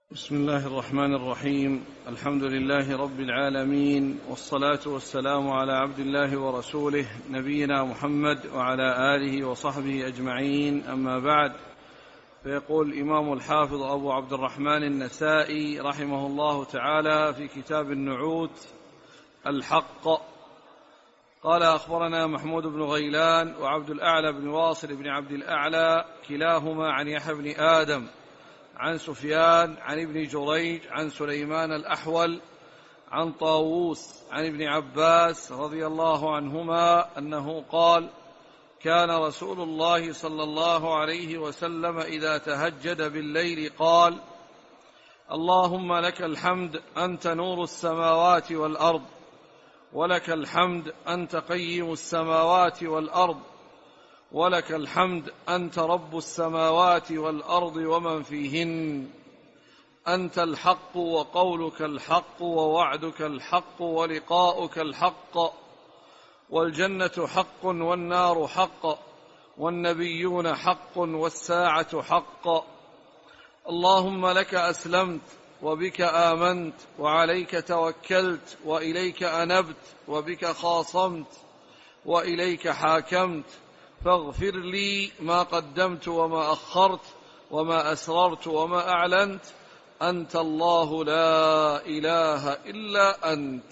بسم الله الرحمن الرحيم. الحمد لله رب العالمين، والصلاة والسلام على عبد الله ورسوله نبينا محمد وعلى آله وصحبه أجمعين، أما بعد. فيقول الإمام الحافظ أبو عبد الرحمن النسائي رحمه الله تعالى في كتاب النعوت الحق، قال: أخبرنا محمود بن غيلان وعبد الأعلى بن واصل بن عبد الأعلى كلاهما عن يحيى بن آدم عن سفيان عن ابن جريج عن سليمان الأحول عن طاووس عن ابن عباس رضي الله عنهما أنه قال: كان رسول الله صلى الله عليه وسلم إذا تهجد بالليل قال: اللهم لك الحمد أنت نور السماوات والأرض، ولك الحمد أنت قيم السماوات والأرض، ولك الحمد أنت رب السماوات والأرض ومن فيهن، أنت الحق وقولك الحق ووعدك الحق ولقاؤك الحق، والجنة حق والنار حق، والنبيون حق والساعة حق. اللهم لك أسلمت وبك آمنت وعليك توكلت وإليك أنبت وبك خاصمت وإليك حاكمت، فاغفر لي ما قدمت وما أخرت وما أسررت وما أعلنت، أنت الله لا إله إلا أنت.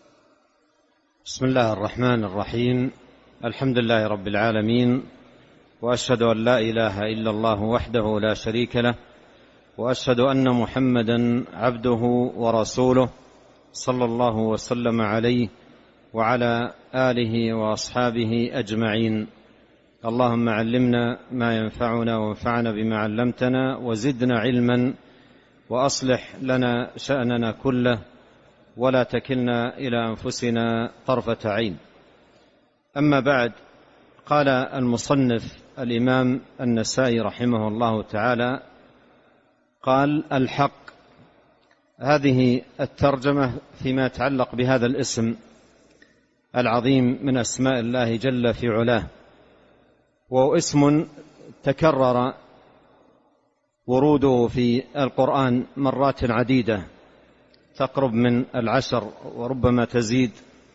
بسم الله الرحمن الرحيم. الحمد لله رب العالمين، وأشهد أن لا إله إلا الله وحده لا شريك له، وأشهد أن محمدا عبده ورسوله صلى الله وسلم عليه وعلى آله وأصحابه أجمعين. اللهم علمنا ما ينفعنا وانفعنا بما علمتنا، وزدنا علما، وأصلح لنا شأننا كله، ولا تكلنا إلى أنفسنا طرفة عين. أما بعد، قال المصنف الإمام النسائي رحمه الله تعالى، قال: الحق. هذه الترجمة فيما يتعلق بهذا الاسم العظيم من أسماء الله جل في علاه، وهو اسم تكرر وروده في القرآن مرات عديدة، تقرب من 10 وربما تزيد،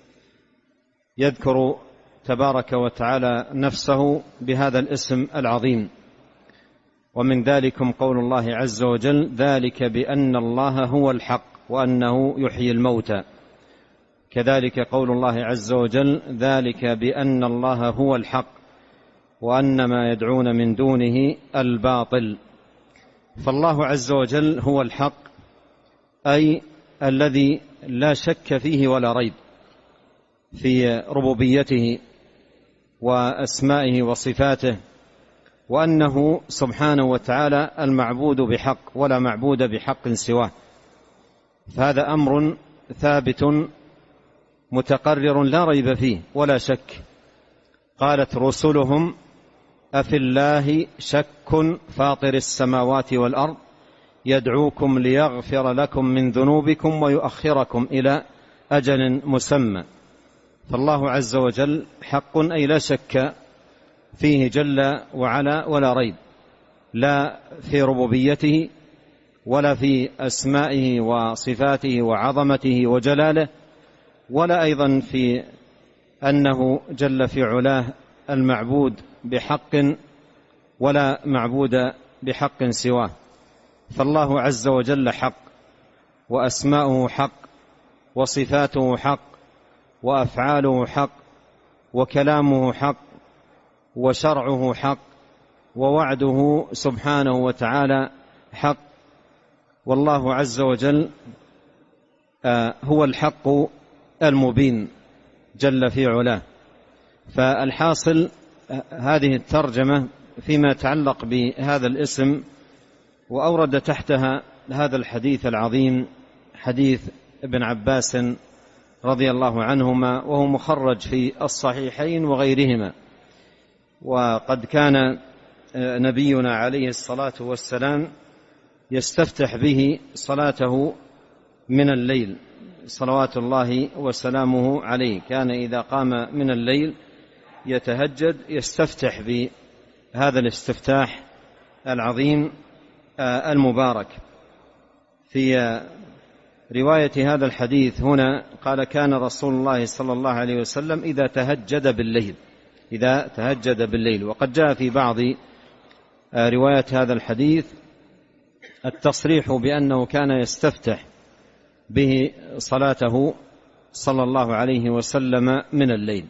يذكر تبارك وتعالى نفسه بهذا الاسم العظيم. ومن ذلكم قول الله عز وجل: ذلك بأن الله هو الحق وأنه يحيي الموتى. كذلك قول الله عز وجل: ذلك بأن الله هو الحق وأن ما يدعون من دونه الباطل. فالله عز وجل هو الحق، أي الذي لا شك فيه ولا ريب في ربوبيته وأسمائه وصفاته، وأنه سبحانه وتعالى المعبود بحق ولا معبود بحق سواه. فهذا أمر ثابت متقرر لا ريب فيه ولا شك. قالت رسلهم: أفي الله شك فاطر السماوات والأرض يدعوكم ليغفر لكم من ذنوبكم ويؤخركم إلى أجل مسمى. فالله عز وجل حق، أي لا شك فيه جل وعلا ولا ريب، لا في ربوبيته ولا في أسمائه وصفاته وعظمته وجلاله، ولا أيضا في أنه جل في علاه المعبود بحق ولا معبود بحق سواه. فالله عز وجل حق، وأسماؤه حق، وصفاته حق، وأفعاله حق، وكلامه حق، وشرعه حق، ووعده سبحانه وتعالى حق. والله عز وجل هو الحق المبين جل في علاه. فالحاصل هذه الترجمة فيما يتعلق بهذا الاسم، وأورد تحتها هذا الحديث العظيم، حديث ابن عباس رضي الله عنهما، وهو مخرج في الصحيحين وغيرهما. وقد كان نبينا عليه الصلاة والسلام يستفتح به صلاته من الليل صلوات الله وسلامه عليه. كان إذا قام من الليل يتهجد يستفتح بهذا الاستفتاح العظيم المبارك. في رواية هذا الحديث هنا قال: كان رسول الله صلى الله عليه وسلم إذا تهجد بالليل. وقد جاء في بعض رواية هذا الحديث التصريح بأنه كان يستفتح به صلاته صلى الله عليه وسلم من الليل.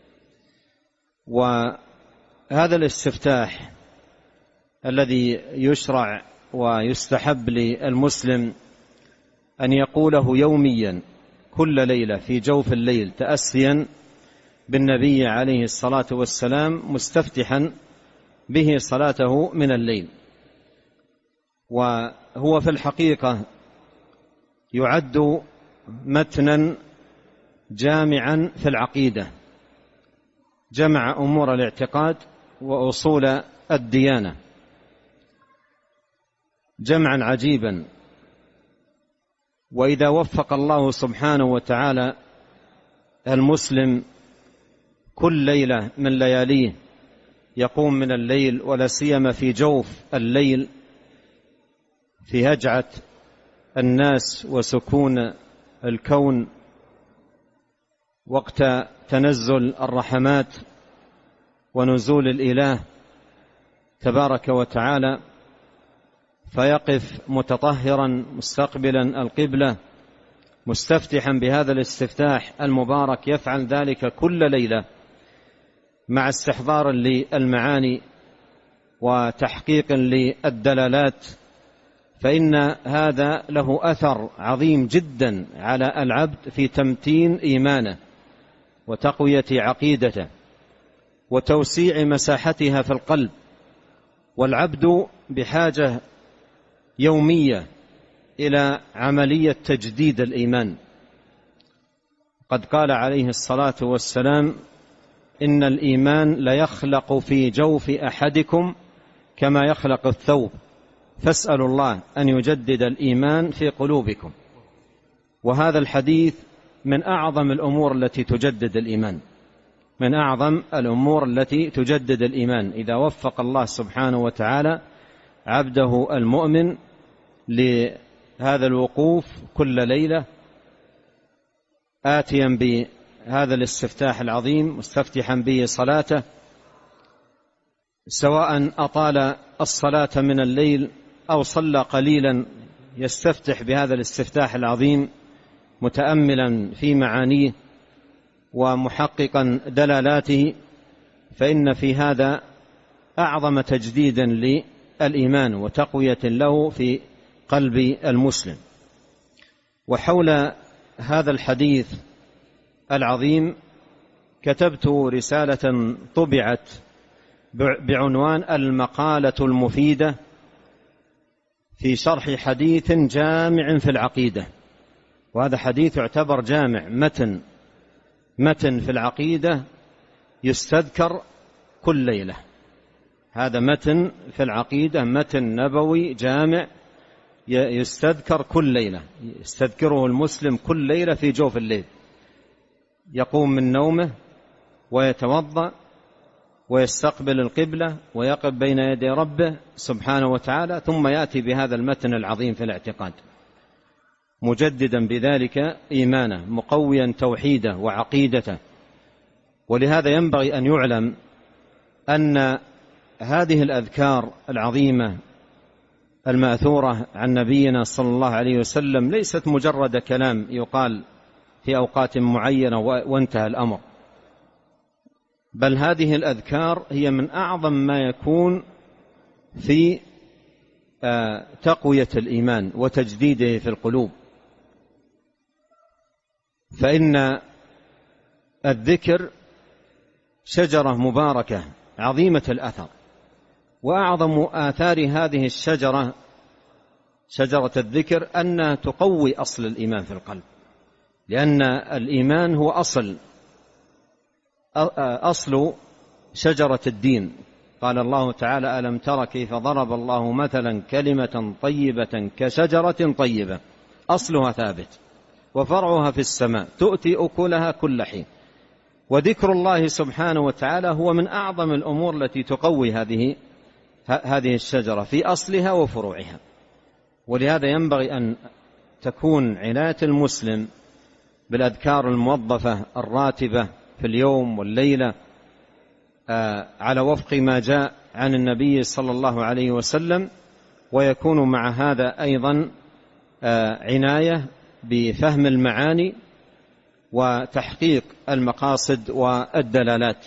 وهذا الاستفتاح الذي يشرع ويستحب للمسلم أن يقوله يوميا كل ليلة في جوف الليل تأسيا بالنبي عليه الصلاة والسلام مستفتحا به صلاته من الليل. وهو في الحقيقة يعد متنا جامعا في العقيدة، جمع أمور الاعتقاد وأصول الديانة جمعا عجيبا. وإذا وفق الله سبحانه وتعالى المسلم كل ليلة من لياليه يقوم من الليل، ولا سيما في جوف الليل في هجعة الناس وسكون الكون وقت تنزل الرحمات ونزول الإله تبارك وتعالى، فيقف متطهرا مستقبلا القبلة مستفتحا بهذا الاستفتاح المبارك، يفعل ذلك كل ليلة مع استحضار للمعاني وتحقيق للدلالات، فإن هذا له أثر عظيم جدا على العبد في تمتين إيمانه وتقوية عقيدته وتوسيع مساحتها في القلب. والعبد بحاجة يومية إلى عملية تجديد الإيمان. قد قال عليه الصلاة والسلام: إن الإيمان ليخلق في جوف أحدكم كما يخلق الثوب، فاسألوا الله أن يجدد الإيمان في قلوبكم. وهذا الحديث من أعظم الأمور التي تجدد الإيمان، من أعظم الأمور التي تجدد الإيمان. إذا وفق الله سبحانه وتعالى عبده المؤمن لهذا الوقوف كل ليلة آتيا بهذا الاستفتاح العظيم مستفتحا به صلاته، سواء أطال الصلاة من الليل أو صلى قليلا، يستفتح بهذا الاستفتاح العظيم متأملا في معانيه ومحققا دلالاته، فإن في هذا أعظم تجديدا للإيمان وتقوية له في قلب المسلم. وحول هذا الحديث العظيم كتبت رسالة طبعت بعنوان المقالة المفيدة في شرح حديث جامع في العقيدة. وهذا حديث يعتبر جامع، متن في العقيدة يستذكر كل ليلة. هذا متن في العقيدة، متن نبوي جامع يستذكر كل ليلة، يستذكره المسلم كل ليلة في جوف الليل، يقوم من نومه ويتوضأ ويستقبل القبلة ويقف بين يدي ربه سبحانه وتعالى، ثم يأتي بهذا المتن العظيم في الاعتقاد مجددا بذلك إيمانه، مقويا توحيده وعقيدته. ولهذا ينبغي أن يعلم أن هذه الأذكار العظيمة المأثورة عن نبينا صلى الله عليه وسلم ليست مجرد كلام يقال في أوقات معينة وانتهى الأمر، بل هذه الأذكار هي من أعظم ما يكون في تقوية الإيمان وتجديده في القلوب. فإن الذكر شجرة مباركة عظيمة الأثر، وأعظم آثار هذه الشجرة شجرة الذكر أن تقوي أصل الإيمان في القلب، لأن الإيمان هو أصل شجرة الدين. قال الله تعالى: ألم تر كيف ضرب الله مثلا كلمة طيبة كشجرة طيبة أصلها ثابت وفرعها في السماء تؤتي أكلها كل حين. وذكر الله سبحانه وتعالى هو من أعظم الأمور التي تقوي هذه الشجرة في أصلها وفروعها. ولهذا ينبغي أن تكون عناية المسلم بالأذكار الموظفة الراتبة في اليوم والليلة على وفق ما جاء عن النبي صلى الله عليه وسلم، ويكون مع هذا أيضا عناية بفهم المعاني وتحقيق المقاصد والدلالات.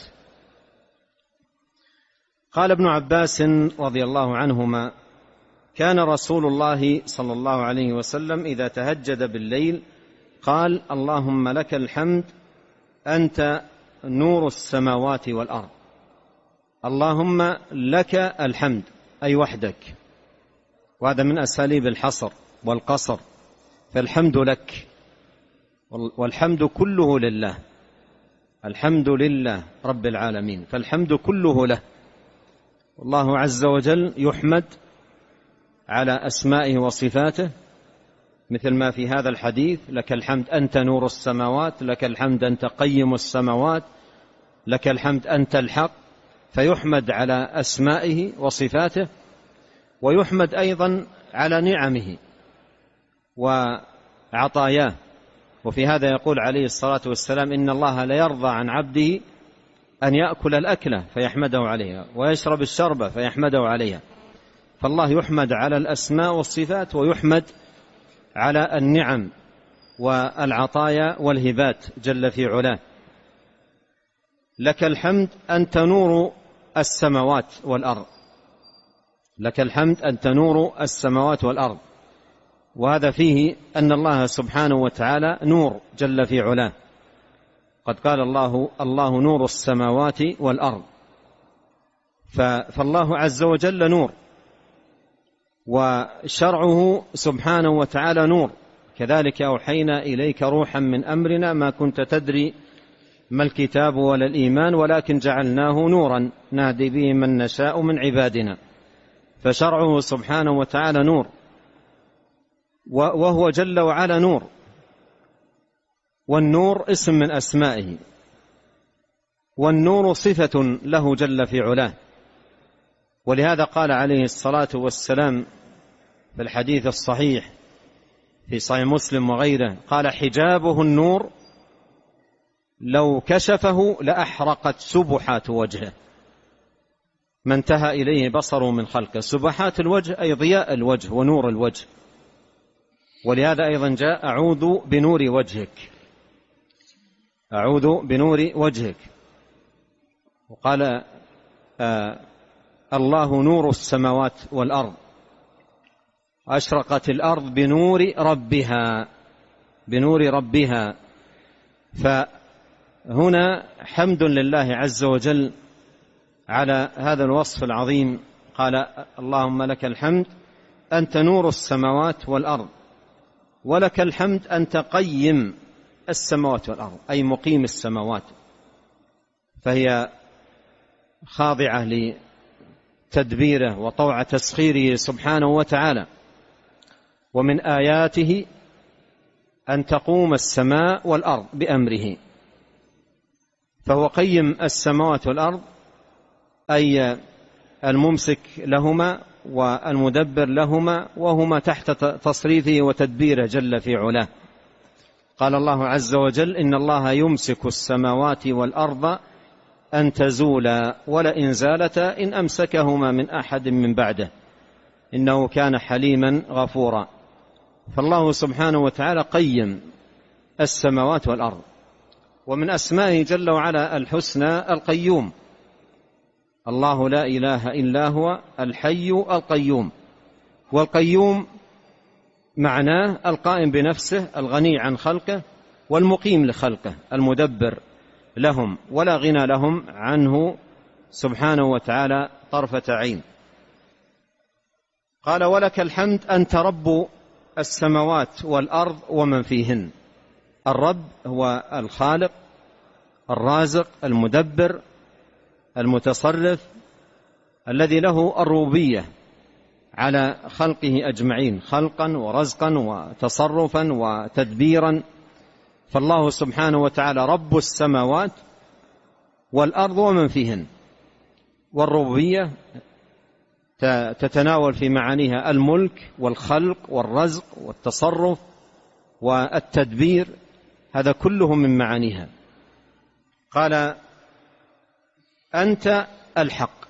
قال ابن عباس رضي الله عنهما: كان رسول الله صلى الله عليه وسلم إذا تهجد بالليل قال: اللهم لك الحمد أنت نور السماوات والأرض. اللهم لك الحمد أي وحدك، وهذا من أساليب الحصر والقصر، فالحمد لك، والحمد كله لله، الحمد لله رب العالمين، فالحمد كله له. والله عز وجل يحمد على أسمائه وصفاته، مثل ما في هذا الحديث: لك الحمد أنت نور السماوات، لك الحمد أنت قيم السماوات، لك الحمد أنت الحق، فيحمد على أسمائه وصفاته، ويحمد أيضا على نعمه وعطاياه. وفي هذا يقول عليه الصلاة والسلام: إن الله لا يرضى عن عبده أن يأكل الأكلة فيحمده عليها، ويشرب الشربة فيحمده عليها. فالله يحمد على الأسماء والصفات، ويحمد على النعم والعطايا والهبات جل في علاه. لك الحمد أنت نور السماوات والأرض، لك الحمد أنت نور السماوات والأرض، وهذا فيه أن الله سبحانه وتعالى نور جل في علاه. قد قال الله نور السماوات والأرض، فالله عز وجل نور، وشرعه سبحانه وتعالى نور. كذلك أوحينا إليك روحا من أمرنا ما كنت تدري ما الكتاب ولا الإيمان ولكن جعلناه نورا نهدي به من نشاء من عبادنا. فشرعه سبحانه وتعالى نور، وهو جل وعلا نور، والنور اسم من أسمائه، والنور صفة له جل في علاه. ولهذا قال عليه الصلاة والسلام في الحديث الصحيح في صحيح مسلم وغيره: قال: حجابه النور لو كشفه لأحرقت سبحات وجهه ما انتهى إليه بصره من خلقه. سبحات الوجه أي ضياء الوجه ونور الوجه. ولهذا أيضا جاء: أعوذ بنور وجهك، أعوذ بنور وجهك. وقال الله نور السماوات والأرض، أشرقت الأرض بنور ربها، بنور ربها. فهنا حمد لله عز وجل على هذا الوصف العظيم. قال: اللهم لك الحمد أنت نور السماوات والأرض، ولك الحمد أنت قيم السماوات والأرض أي مقيم السماوات، فهي خاضعة لتدبيره وطوع تسخيره سبحانه وتعالى. ومن آياته أن تقوم السماء والأرض بأمره، فهو قيم السماوات والأرض أي الممسك لهما والمدبر لهما، وهما تحت تصريفه وتدبيره جل في علاه. قال الله عز وجل: إن الله يمسك السماوات والأرض أن تزولا ولئن زالتا إن أمسكهما من أحد من بعده إنه كان حليما غفورا. فالله سبحانه وتعالى قيم السماوات والأرض. ومن أسمائه جل وعلا الحسنى القيوم، الله لا إله إلا هو الحي القيوم. والقيوم معناه القائم بنفسه الغني عن خلقه والمقيم لخلقه المدبر لهم ولا غنى لهم عنه سبحانه وتعالى طرفة عين. قال: ولك الحمد أنت رب السماوات والأرض ومن فيهن. الرب هو الخالق الرازق المدبر المتصرف الذي له الربوبية على خلقه أجمعين، خلقا ورزقا وتصرفا وتدبيرا. فالله سبحانه وتعالى رب السماوات والأرض ومن فيهن. والربوبية تتناول في معانيها الملك والخلق والرزق والتصرف والتدبير، هذا كله من معانيها. قال أنت الحق،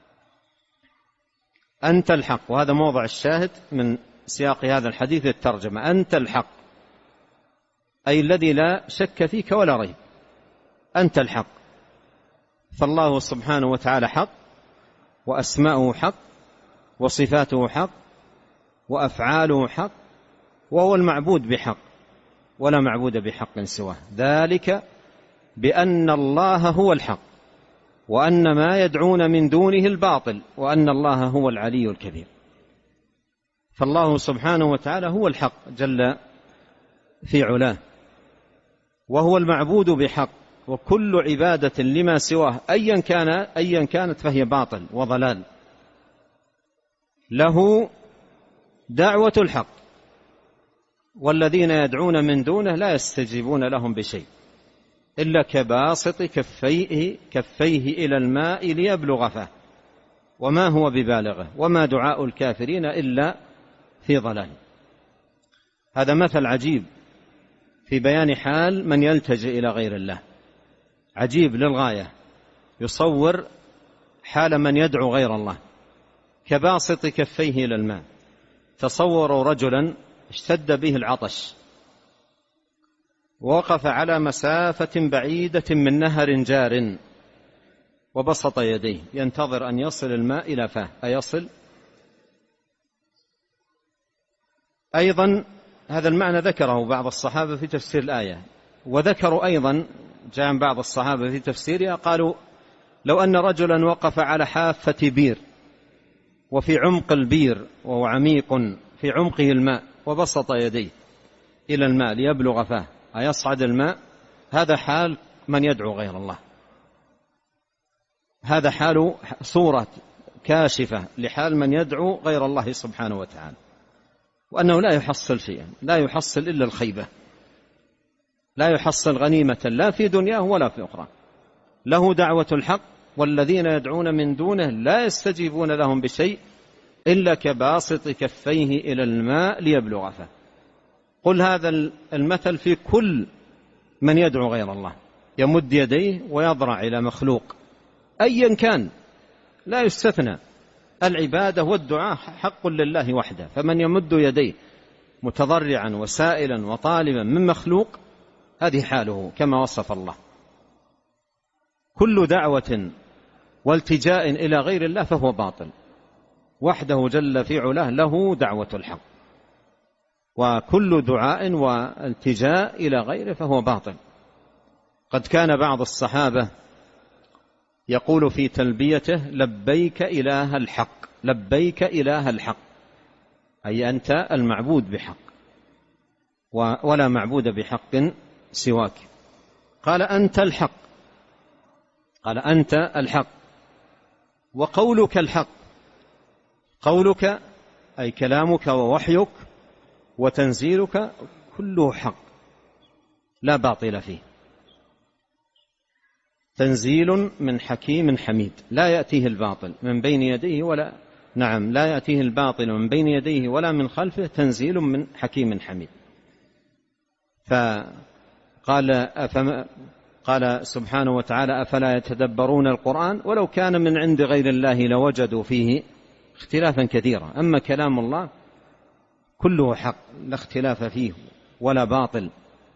أنت الحق، وهذا موضع الشاهد من سياق هذا الحديث الترجمة. أنت الحق أي الذي لا شك فيك ولا ريب، أنت الحق. فالله سبحانه وتعالى حق، وأسماؤه حق، وصفاته حق، وأفعاله حق، وهو المعبود بحق، ولا معبود بحق سواه. ذلك بأن الله هو الحق، وأن ما يدعون من دونه الباطل، وأن الله هو العلي الكبير. فالله سبحانه وتعالى هو الحق جل في علاه، وهو المعبود بحق، وكل عبادة لما سواه أيا كانت فهي باطل وضلال. له دعوة الحق، والذين يدعون من دونه لا يستجيبون لهم بشيء إلا كباسط كفيه إلى الماء ليبلغ فاه، وما هو ببالغه، وما دعاء الكافرين إلا في ضلال. هذا مثل عجيب في بيان حال من يلتجئ إلى غير الله، عجيب للغاية، يصور حال من يدعو غير الله كباسط كفيه إلى الماء. تصوروا رجلا اشتد به العطش، ووقف على مسافة بعيدة من نهر جار، وبسط يديه ينتظر أن يصل الماء إلى فاه، أيصل؟ أيضا هذا المعنى ذكره بعض الصحابة في تفسير الآية، وذكروا أيضا جاء عن بعض الصحابة في تفسيرها قالوا لو أن رجلا وقف على حافة بير، وفي عمق البير وهو عميق في عمقه الماء، وبسط يديه إلى الماء ليبلغ فاه، أيصعد الماء؟ هذا حال من يدعو غير الله، هذا حال صورة كاشفة لحال من يدعو غير الله سبحانه وتعالى، وأنه لا يحصل شيئا، لا يحصل إلا الخيبة، لا يحصل غنيمة لا في دنياه ولا في أخرى. له دعوة الحق، والذين يدعون من دونه لا يستجيبون لهم بشيء إلا كباسط كفيه إلى الماء ليبلغ فاه. قل هذا المثل في كل من يدعو غير الله، يمد يديه ويضرع إلى مخلوق أيا كان، لا يستثنى. العبادة والدعاء حق لله وحده، فمن يمد يديه متضرعا وسائلا وطالبا من مخلوق هذه حاله كما وصف الله. كل دعوة والتجاء إلى غير الله فهو باطل، وحده جل في علاه له دعوة الحق، وكل دعاء والتجاء إلى غيره فهو باطل. قد كان بعض الصحابة يقول في تلبيته لبيك إله الحق، لبيك إله الحق، أي أنت المعبود بحق، ولا معبود بحق سواك. قال أنت الحق، قال أنت الحق، وقولك الحق. قولك أي كلامك ووحيك وتنزيلك كله حق لا باطل فيه، تنزيل من حكيم حميد لا يأتيه الباطل من بين يديه ولا لا يأتيه الباطل من بين يديه ولا من خلفه، تنزيل من حكيم حميد. قال سبحانه وتعالى أفلا يتدبرون القرآن ولو كان من عند غير الله لوجدوا فيه اختلافا كثيرا. أما كلام الله كله حق لا اختلاف فيه ولا باطل.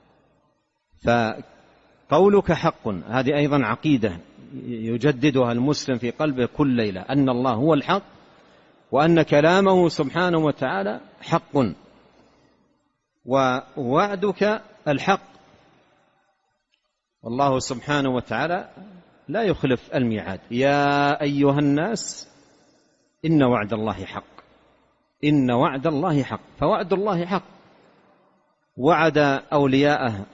فقولك حق، هذه أيضا عقيدة يجددها المسلم في قلبه كل ليلة، أن الله هو الحق، وأن كلامه سبحانه وتعالى حق، ووعدك الحق، والله سبحانه وتعالى لا يخلف الميعاد. يا أيها الناس إن وعد الله حق، إن وعد الله حق، فوعد الله حق. وعد أولياءه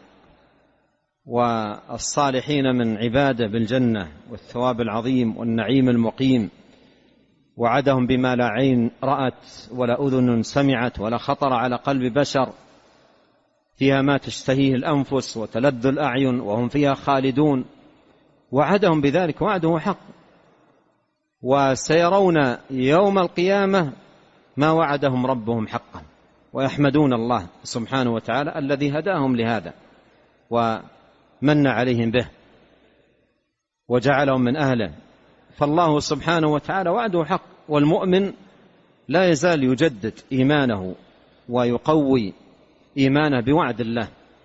والصالحين من عباده بالجنة والثواب العظيم والنعيم المقيم، وعدهم بما لا عين رأت ولا أذن سمعت ولا خطر على قلب بشر، فيها ما تشتهيه الأنفس وتلذ الأعين وهم فيها خالدون. وعدهم بذلك، وعده حق. وسيرون يوم القيامة ما وعدهم ربهم حقا، ويحمدون الله سبحانه وتعالى الذي هداهم لهذا ومن عليهم به وجعلهم من أهله. فالله سبحانه وتعالى وعده حق، والمؤمن لا يزال يجدد إيمانه ويقوي إيمانه بوعد الله،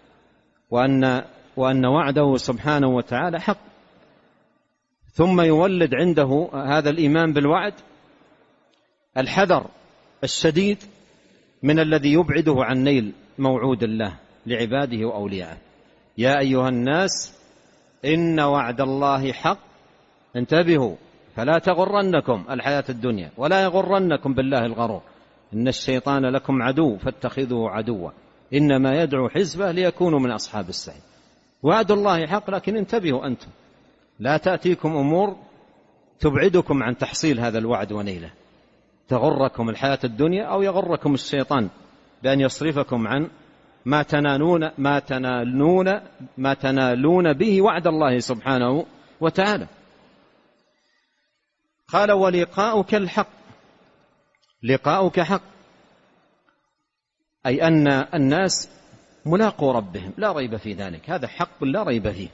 وأن وعده سبحانه وتعالى حق. ثم يولد عنده هذا الإيمان بالوعد الحذر الشديد من الذي يبعده عن نيل موعود الله لعباده وأوليائه. يا أيها الناس إن وعد الله حق، انتبهوا فلا تغرنكم الحياة الدنيا ولا يغرنكم بالله الغرور، إن الشيطان لكم عدو فاتخذوه عدوا إنما يدعو حزبه ليكونوا من أصحاب السعير. وعد الله حق، لكن انتبهوا أنتم لا تأتيكم أمور تبعدكم عن تحصيل هذا الوعد ونيله، تغركم الحياة الدنيا أو يغركم الشيطان بأن يصرفكم عن ما تنالون به وعد الله سبحانه وتعالى. قال ولقاؤك الحق، لقاؤك حق، أي أن الناس ملاقوا ربهم لا ريب في ذلك، هذا حق لا ريب فيه.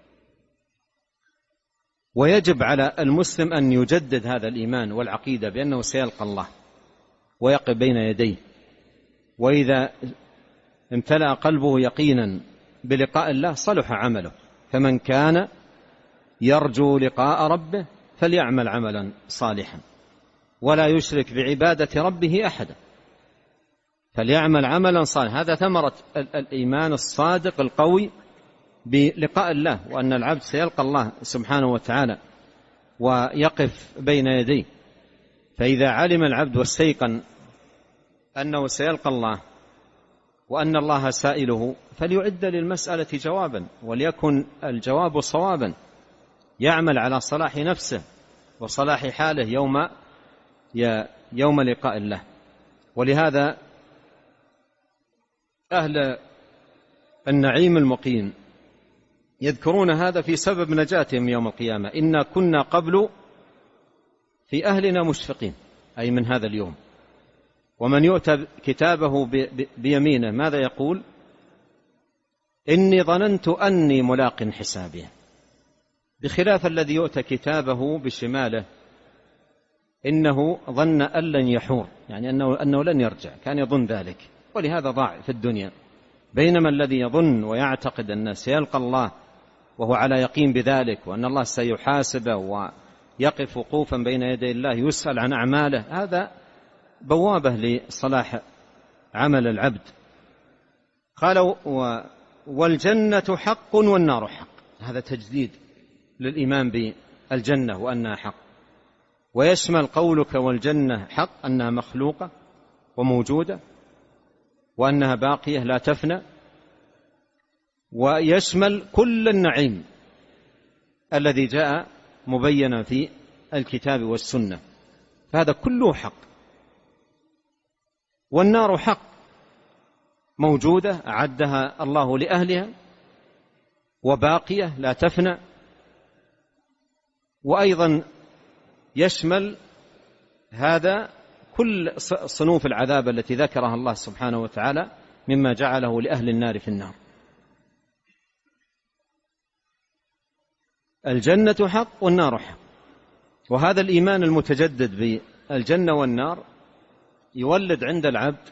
ويجب على المسلم أن يجدد هذا الإيمان والعقيدة بأنه سيلقى الله ويقف بين يديه، وإذا امتلأ قلبه يقينا بلقاء الله صلح عمله. فمن كان يرجو لقاء ربه فليعمل عملا صالحا ولا يشرك بعبادة ربه أحدا، فليعمل عملا صالحا. هذا ثمرة الإيمان الصادق القوي بلقاء الله، وأن العبد سيلقى الله سبحانه وتعالى ويقف بين يديه. فإذا علم العبد واستيقن أنه سيلقى الله وأن الله سائله فليعد للمسألة جوابا، وليكن الجواب صوابا، يعمل على صلاح نفسه وصلاح حاله يوم لقاء الله. ولهذا أهل النعيم المقيم يذكرون هذا في سبب نجاتهم يوم القيامة: إنا كنا قبل في أهلنا مشفقين، أي من هذا اليوم. ومن يؤتى كتابه بيمينه ماذا يقول؟ إني ظننت أني ملاق حسابي، بخلاف الذي يؤتى كتابه بشماله إنه ظن أن لن يحور، يعني أنه لن يرجع، كان يظن ذلك، ولهذا ضاع في الدنيا. بينما الذي يظن ويعتقد أن سيلقى الله وهو على يقين بذلك، وأن الله سيحاسبه ويقف وقوفا بين يدي الله يسأل عن أعماله، هذا بوابة لصلاح عمل العبد. قال والجنة حق والنار حق، هذا تجديد للإيمان بالجنة وأنها حق، ويشمل قولك والجنة حق أنها مخلوقة وموجودة وأنها باقية لا تفنى، ويشمل كل النعيم الذي جاء مبينا في الكتاب والسنة، فهذا كله حق. والنار حق موجودة أعدها الله لأهلها وباقية لا تفنى، وأيضا يشمل هذا كل صنوف العذاب التي ذكرها الله سبحانه وتعالى مما جعله لأهل النار في النار. الجنة حق والنار حق، وهذا الإيمان المتجدد بالجنة والنار يولد عند العبد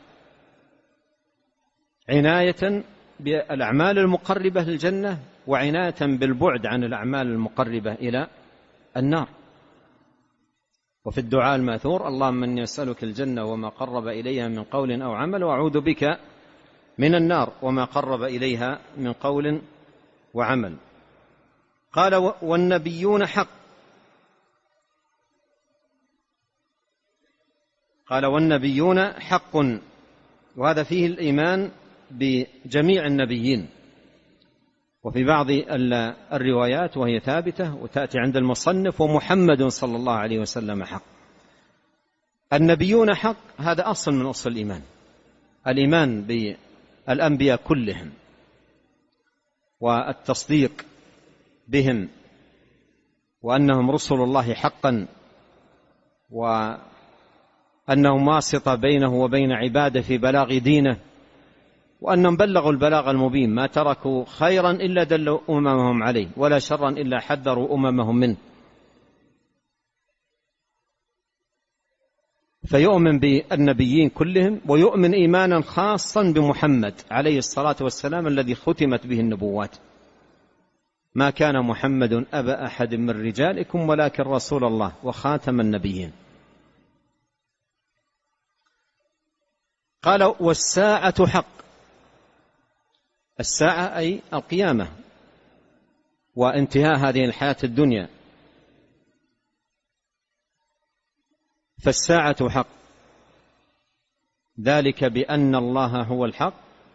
عناية بالأعمال المقربة للجنة وعناية بالبعد عن الأعمال المقربة إلى النار. وفي الدعاء الماثور: اللهم إني أسألك الجنة وما قرب إليها من قول أو عمل، وأعوذ بك من النار وما قرب إليها من قول وعمل. قال والنبيون حق، قال والنبيون حق، وهذا فيه الإيمان بجميع النبيين. وفي بعض الروايات وهي ثابتة وتأتي عند المصنف: ومحمد صلى الله عليه وسلم حق. النبيون حق، هذا أصل من أصل الإيمان، الإيمان بالأنبياء كلهم والتصديق بهم وأنهم رسل الله حقا وأنهم واسطة بينه وبين عباده في بلاغ دينه، وأنهم بلغوا البلاغ المبين، ما تركوا خيرا إلا دلوا أممهم عليه، ولا شرا إلا حذروا أممهم منه. فيؤمن بالنبيين كلهم، ويؤمن إيمانا خاصا بمحمد عليه الصلاة والسلام الذي ختمت به النبوات. ما كان محمد أبا أحد من رجالكم ولكن رسول الله وخاتم النبيين. قال والساعة حق. الساعة أي القيامة وانتهاء هذه الحياة الدنيا. فالساعة حق، ذلك بأن الله هو الحق،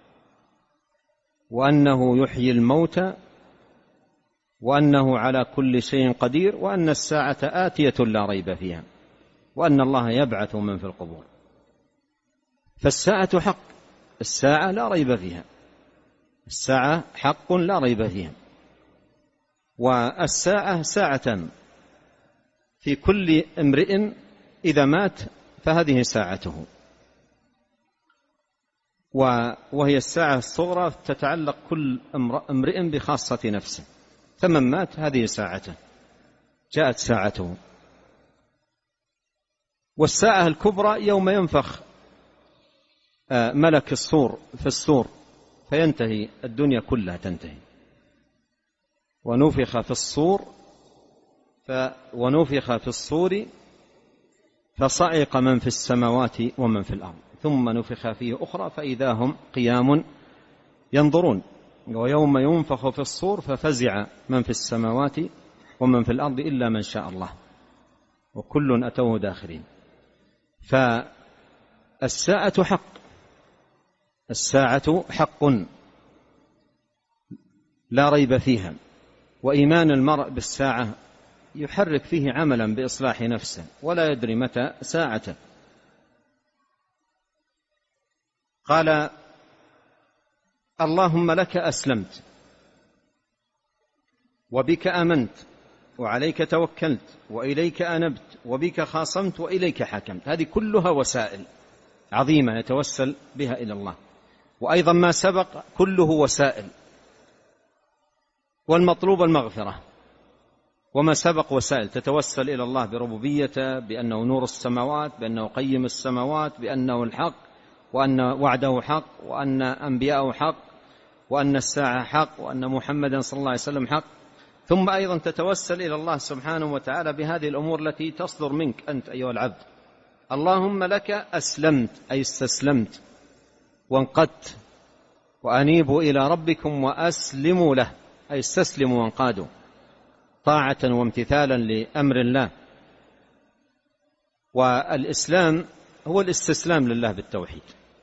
وأنه يحيي الموتى، وأنه على كل شيء قدير، وأن الساعة آتية لا ريب فيها، وأن الله يبعث من في القبور. فالساعة حق، الساعة لا ريب فيها، الساعة حق لا ريب فيها. والساعة ساعة في كل امرئ إذا مات فهذه ساعته، وهي الساعة الصغرى تتعلق كل امرئ بخاصة نفسه، فمن مات هذه ساعته، جاءت ساعته. والساعة الكبرى يوم ينفخ ملك الصور في الصور فينتهي الدنيا كلها تنتهي. ونفخ في الصور فصعق من في السماوات ومن في الأرض، ثم نفخ فيه أخرى فإذا هم قيام ينظرون. ويوم ينفخ في الصور ففزع من في السماوات ومن في الأرض إلا من شاء الله، وكل أتوه داخرين. فالساعة حق، الساعة حق لا ريب فيها. وإيمان المرء بالساعة يحرك فيه عملا بإصلاح نفسه، ولا يدري متى ساعته. قال اللهم لك أسلمت، وبك آمنت، وعليك توكلت، وإليك أنبت، وبك خاصمت، وإليك حكمت. هذه كلها وسائل عظيمة يتوسل بها إلى الله، وأيضا ما سبق كله وسائل. والمطلوب المغفرة، وما سبق وسائل تتوسل إلى الله بربوبيته، بأنه نور السماوات، بأنه قيم السماوات، بأنه الحق، وأن وعده حق، وأن أنبياءه حق، وأن الساعة حق، وأن محمدا صلى الله عليه وسلم حق. ثم أيضا تتوسل إلى الله سبحانه وتعالى بهذه الأمور التي تصدر منك أنت أيها العبد. اللهم لك أسلمت أي استسلمت وانقدت، وأنيبوا إلى ربكم وأسلموا له أي استسلموا وانقادوا طاعة وامتثالا لأمر الله. والإسلام هو الاستسلام لله بالتوحيد،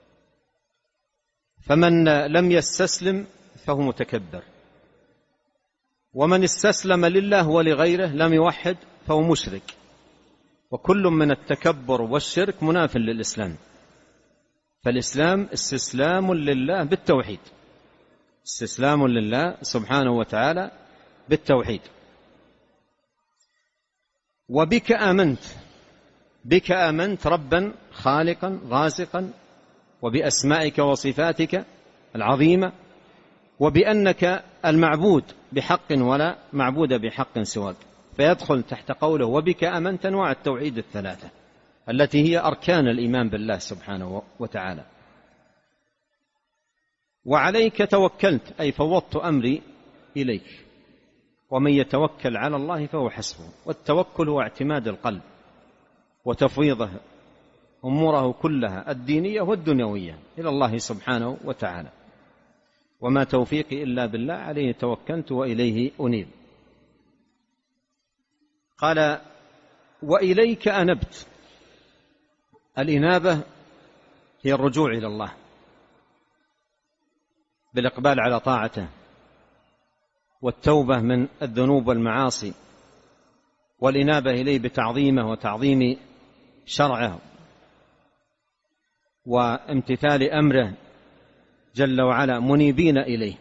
فمن لم يستسلم فهو متكبر، ومن استسلم لله ولغيره لم يوحد فهو مشرك. وكل من التكبر والشرك مناف للإسلام. فالإسلام استسلام لله بالتوحيد، استسلام لله سبحانه وتعالى بالتوحيد. وبك آمنت، بك آمنت ربا خالقا رازقا، وبأسمائك وصفاتك العظيمة، وبأنك المعبود بحق ولا معبود بحق سواك. فيدخل تحت قوله وبك آمنت أنواع التوحيد الثلاثة التي هي أركان الإيمان بالله سبحانه وتعالى. وعليك توكلت أي فوضت أمري إليك، ومن يتوكل على الله فهو حسبه. والتوكل هو اعتماد القلب وتفويضه أموره كلها الدينية والدنيوية إلى الله سبحانه وتعالى. وما توفيقي إلا بالله عليه توكلت وإليه أنيب. قال وإليك أنبت. الإنابة هي الرجوع إلى الله بالإقبال على طاعته، والتوبة من الذنوب والمعاصي، والإنابة إليه بتعظيمه وتعظيم شرعه وامتثال أمره جل وعلا، منيبين إليه،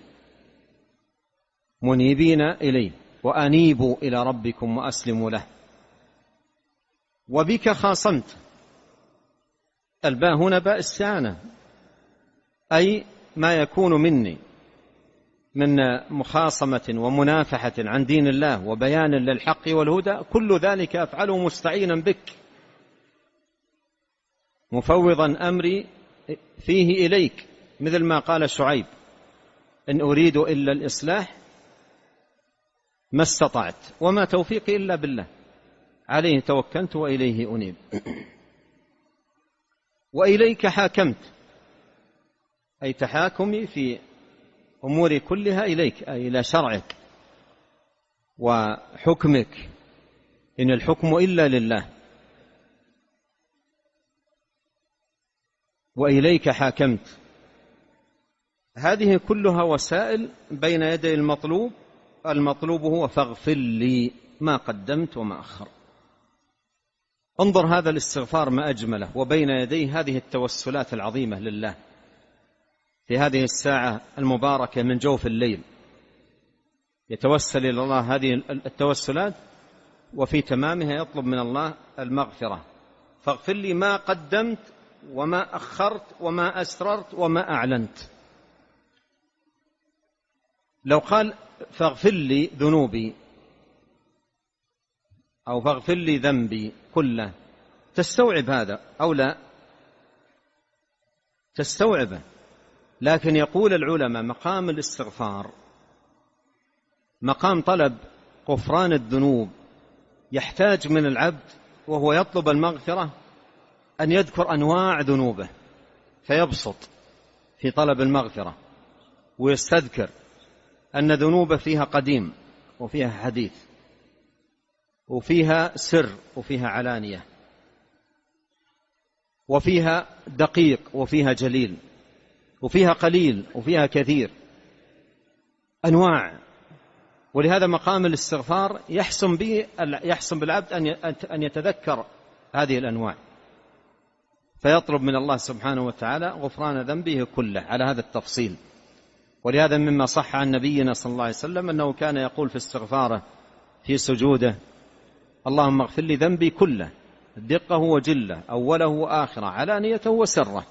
منيبين إليه. وأنيبوا إلى ربكم وأسلموا له. وبك خاصمت. الباء هنا باء استعانة، أي ما يكون مني من مخاصمة ومنافحة عن دين الله وبيان للحق والهدى، كل ذلك أفعله مستعينا بك، مفوضا أمري فيه إليك، مثل ما قال شعيب: إن أريد إلا الإصلاح ما استطعت وما توفيقي إلا بالله عليه توكلت وإليه أنيب. وإليك حاكمت، أي تحاكمي في أموري كلها إليك، أي إلى شرعك وحكمك، إن الحكم إلا لله. وإليك حاكمت، هذه كلها وسائل بين يدي المطلوب. المطلوب هو فاغفر لي ما قدمت وما أخر. انظر هذا الاستغفار ما أجمله، وبين يديه هذه التوسلات العظيمة لله في هذه الساعة المباركة من جوف الليل، يتوسل إلى الله هذه التوسلات، وفي تمامها يطلب من الله المغفرة. فاغفر لي ما قدمت وما أخرت وما أسررت وما أعلنت. لو قال فاغفر لي ذنوبي أو فاغفر لي ذنبي كله، تستوعب هذا أو لا؟ تستوعبه. لكن يقول العلماء مقام الاستغفار مقام طلب غفران الذنوب، يحتاج من العبد وهو يطلب المغفرة أن يذكر أنواع ذنوبه، فيبسط في طلب المغفرة ويستذكر أن ذنوبه فيها قديم وفيها حديث وفيها سر وفيها علانية وفيها دقيق وفيها جليل وفيها قليل وفيها كثير، أنواع. ولهذا مقام الاستغفار يحسن بالعبد أن يتذكر هذه الأنواع، فيطلب من الله سبحانه وتعالى غفران ذنبه كله على هذا التفصيل. ولهذا مما صح عن نبينا صلى الله عليه وسلم أنه كان يقول في استغفاره في سجوده: اللهم اغفر لي ذنبي كله، دقه وجله، أوله وآخره، علانيته وسره.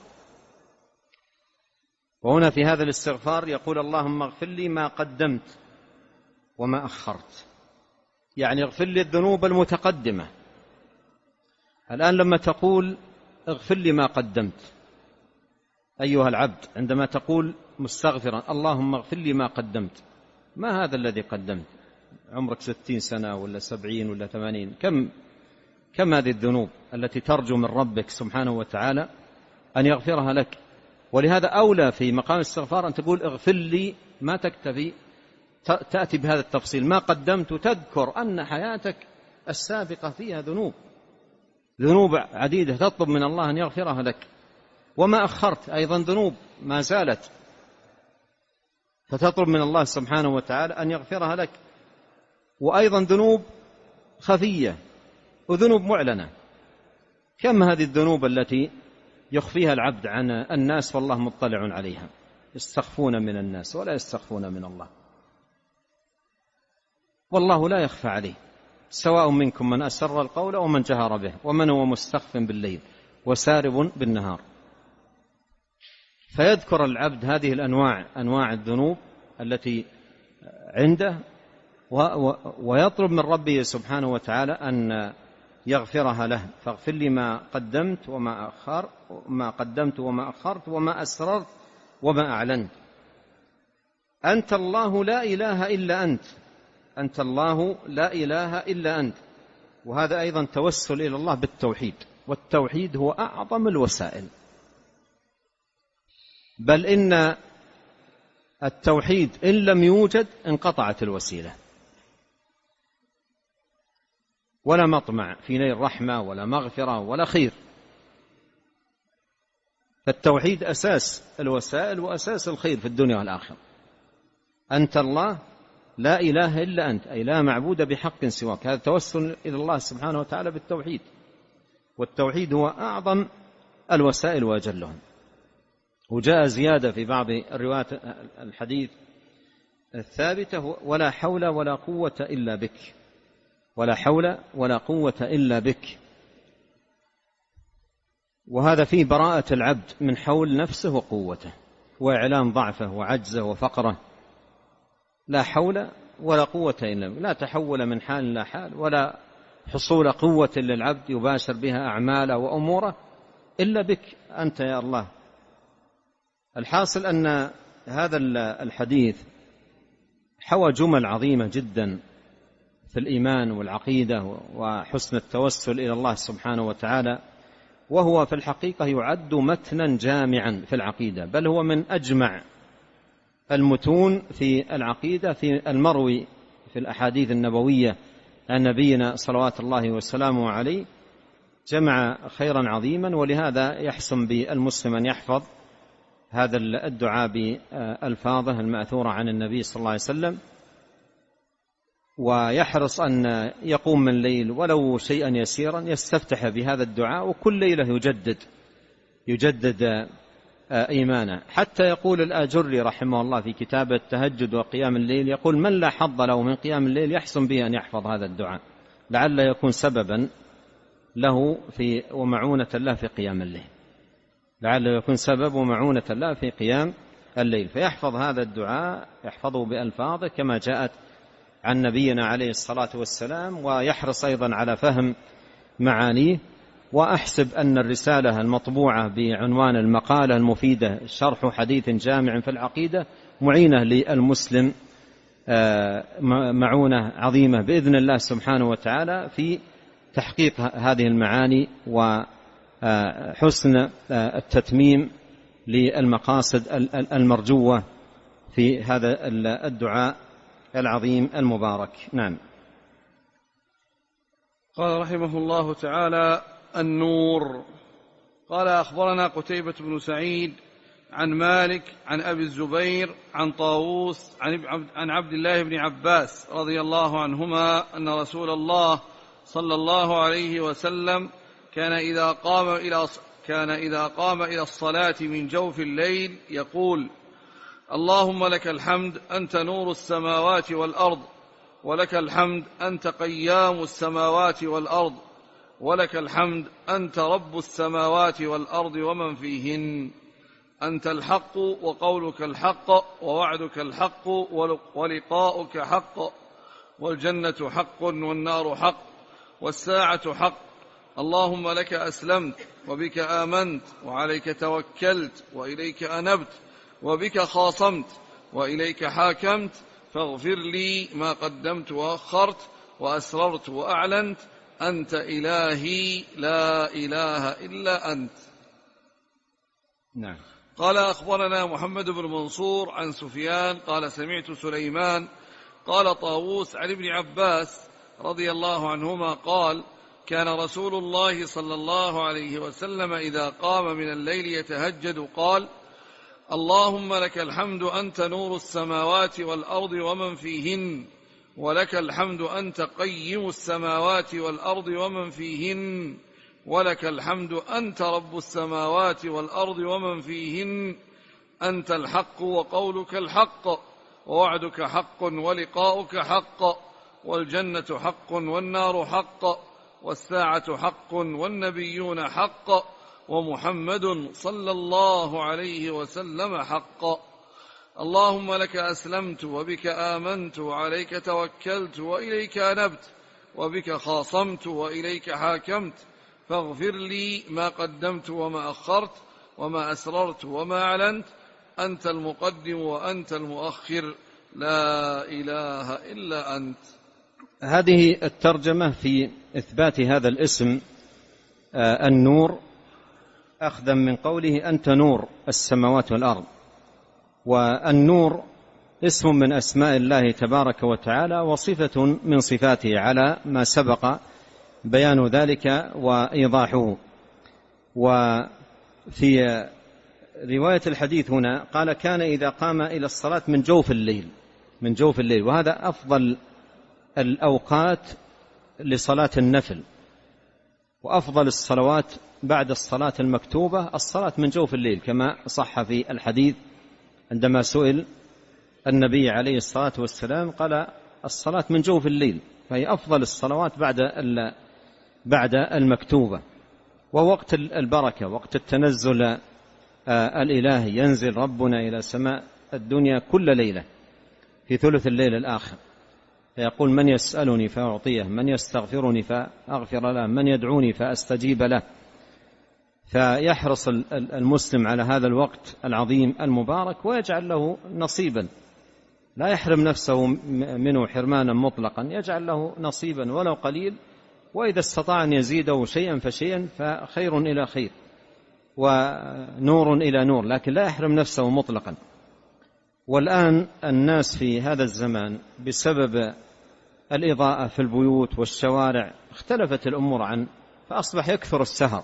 وهنا في هذا الاستغفار يقول: اللهم اغفر لي ما قدمت وما أخرت، يعني اغفر لي الذنوب المتقدمة. الآن لما تقول اغفر لي ما قدمت أيها العبد، عندما تقول مستغفرا اللهم اغفر لي ما قدمت، ما هذا الذي قدمت؟ عمرك 60 سنة ولا 70 ولا 80؟ كم هذه الذنوب التي ترجو من ربك سبحانه وتعالى أن يغفرها لك؟ ولهذا أولى في مقام الاستغفار أن تقول اغفر لي، ما تكتفي تأتي بهذا التفصيل ما قدمت، تذكر أن حياتك السابقة فيها ذنوب عديدة تطلب من الله أن يغفرها لك، وما أخرت أيضا ذنوب ما زالت، فتطلب من الله سبحانه وتعالى أن يغفرها لك، وأيضا ذنوب خفية وذنوب معلنة. كم هذه الذنوب التي يخفيها العبد عن الناس والله مطلع عليها، يستخفون من الناس ولا يستخفون من الله، والله لا يخفى عليه. سواء منكم من أسر القول ومن جهر به ومن هو مستخف بالليل وسارب بالنهار. فيذكر العبد هذه الأنواع، أنواع الذنوب التي عنده، ويطلب من ربه سبحانه وتعالى أن يغفرها له. فاغفر لي ما قدمت وما أخرت وما أسررت وما أعلنت. أنت الله لا إله إلا أنت، أنت الله لا إله إلا أنت. وهذا أيضا توسل إلى الله بالتوحيد، والتوحيد هو أعظم الوسائل، بل إن التوحيد إن لم يوجد انقطعت الوسيلة، ولا مطمع في نيل رحمة ولا مغفرة ولا خير. فالتوحيد أساس الوسائل وأساس الخير في الدنيا والآخرة. أنت الله لا إله إلا أنت، أي لا معبود بحق سواك. هذا توسل إلى الله سبحانه وتعالى بالتوحيد، والتوحيد هو أعظم الوسائل وأجلهم. وجاء زيادة في بعض الروايات الحديث الثابتة: ولا حول ولا قوة إلا بك، ولا حول ولا قوة إلا بك. وهذا فيه براءة العبد من حول نفسه وقوته وإعلام ضعفه وعجزه وفقره. لا حول ولا قوة إلا بالله، لا تحول من حال إلى حال، ولا حصول قوة للعبد يباشر بها أعماله وأموره إلا بك أنت يا الله. الحاصل أن هذا الحديث حوى جمل عظيمة جدا في الإيمان والعقيدة وحسن التوسل إلى الله سبحانه وتعالى، وهو في الحقيقة يعد متنا جامعا في العقيدة، بل هو من أجمع المتون في العقيدة في المروي في الأحاديث النبوية عن نبينا صلوات الله وسلامه عليه، جمع خيرا عظيما. ولهذا يحسن بالمسلم أن يحفظ هذا الدعاء بألفاظه المأثورة عن النبي صلى الله عليه وسلم، ويحرص أن يقوم من الليل ولو شيئا يسيرا يستفتح بهذا الدعاء، وكل ليلة يجدد إيمانه. حتى يقول الآجري رحمه الله في كتاب التهجد وقيام الليل، يقول: من لا حظ له من قيام الليل يحسن به أن يحفظ هذا الدعاء، لعل يكون سببا له ومعونة له في قيام الليل، لعله يكون سبب ومعونة له في قيام الليل. فيحفظ هذا الدعاء، يحفظه بألفاظه كما جاءت عن نبينا عليه الصلاة والسلام، ويحرص أيضا على فهم معانيه. وأحسب أن الرسالة المطبوعة بعنوان المقالة المفيدة شرح حديث جامع في العقيدة معينة للمسلم، معونة عظيمة بإذن الله سبحانه وتعالى في تحقيق هذه المعاني وحسن التتميم للمقاصد المرجوة في هذا الدعاء العظيم المبارك. نعم. قال رحمه الله تعالى: النور. قال: أخبرنا قتيبة بن سعيد عن مالك عن أبي الزبير عن طاووس عن عبد الله بن عباس رضي الله عنهما أن رسول الله صلى الله عليه وسلم كان إذا قام إلى الصلاة من جوف الليل يقول: اللهم لك الحمد أنت نور السماوات والأرض، ولك الحمد أنت قيام السماوات والأرض، ولك الحمد أنت رب السماوات والأرض ومن فيهن، أنت الحق وقولك الحق ووعدك الحق ولقاؤك حق، والجنة حق والنار حق والساعة حق. اللهم لك أسلمت وبك آمنت وعليك توكلت وإليك أنبت وبك خاصمت وإليك حاكمت، فاغفر لي ما قدمت وأخرت وأسررت وأعلنت، أنت إلهي لا إله إلا أنت. نعم. قال: أخبرنا محمد بن منصور عن سفيان قال: سمعت سليمان قال طاووس عن ابن عباس رضي الله عنهما قال: كان رسول الله صلى الله عليه وسلم إذا قام من الليل يتهجد قال: اللهم لك الحمد أنت نور السماوات والأرض ومن فيهن، ولك الحمد أنت قيم السماوات والأرض ومن فيهن، ولك الحمد أنت رب السماوات والأرض ومن فيهن، أنت الحق وقولك الحق ووعدك حق ولقاؤك حق، والجنة حق والنار حق والساعة حق والنبيون حق ومحمد صلى الله عليه وسلم حق. اللهم لك أسلمت وبك آمنت وعليك توكلت وإليك أنبت وبك خاصمت وإليك حاكمت، فاغفر لي ما قدمت وما أخرت وما أسررت وما أعلنت، أنت المقدم وأنت المؤخر لا إله إلا أنت. هذه الترجمة في إثبات هذا الاسم النور أخذا من قوله أنت نور السماوات والأرض. والنور اسم من أسماء الله تبارك وتعالى وصفة من صفاته على ما سبق بيان ذلك وإيضاحه. وفي رواية الحديث هنا قال: كان إذا قام إلى الصلاة من جوف الليل، وهذا أفضل الأوقات لصلاة النفل، وأفضل الصلوات بعد الصلاة المكتوبة الصلاة من جوف الليل، كما صح في الحديث عندما سئل النبي عليه الصلاة والسلام قال: الصلاة من جوف الليل، فهي أفضل الصلوات بعد المكتوبة. ووقت البركة، وقت التنزل الإلهي. ينزل ربنا إلى سماء الدنيا كل ليلة في ثلث الليل الآخر، فيقول: من يسألني فأعطيه، من يستغفرني فأغفر له، من يدعوني فأستجيب له. فيحرص المسلم على هذا الوقت العظيم المبارك ويجعل له نصيبا، لا يحرم نفسه منه حرمانا مطلقا، يجعل له نصيبا ولو قليل، وإذا استطاع أن يزيده شيئا فشيئا فخير إلى خير ونور إلى نور، لكن لا يحرم نفسه مطلقا. والآن الناس في هذا الزمان بسبب الإضاءة في البيوت والشوارع اختلفت الأمور عنه، فأصبح يكثر السهر،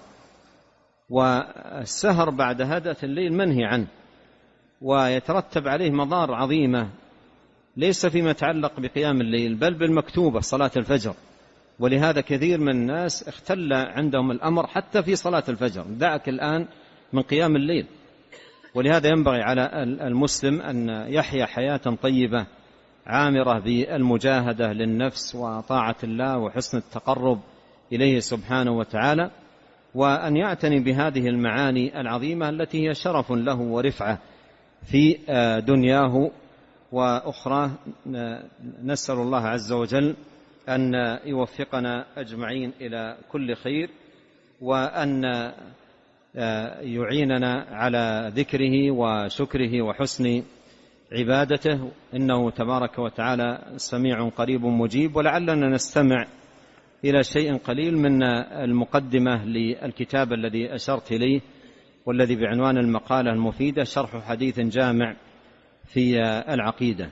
والسهر بعد هدأة الليل منهي عنه، ويترتب عليه مضار عظيمة، ليس فيما يتعلق بقيام الليل بل بالمكتوبة صلاة الفجر. ولهذا كثير من الناس اختل عندهم الأمر حتى في صلاة الفجر، دعك الآن من قيام الليل. ولهذا ينبغي على المسلم أن يحيا حياة طيبة عامرة بالمجاهدة للنفس وطاعة الله وحسن التقرب إليه سبحانه وتعالى، وأن يعتني بهذه المعاني العظيمة التي هي شرف له ورفعة في دنياه وأخرى. نسأل الله عز وجل أن يوفقنا أجمعين إلى كل خير، وأن يعيننا على ذكره وشكره وحسن عبادته، إنه تبارك وتعالى سميع قريب مجيب. ولعلنا نستمع إلى شيء قليل من المقدمة للكتاب الذي أشرت إليه، والذي بعنوان المقالة المفيدة، شرح حديث جامع في العقيدة.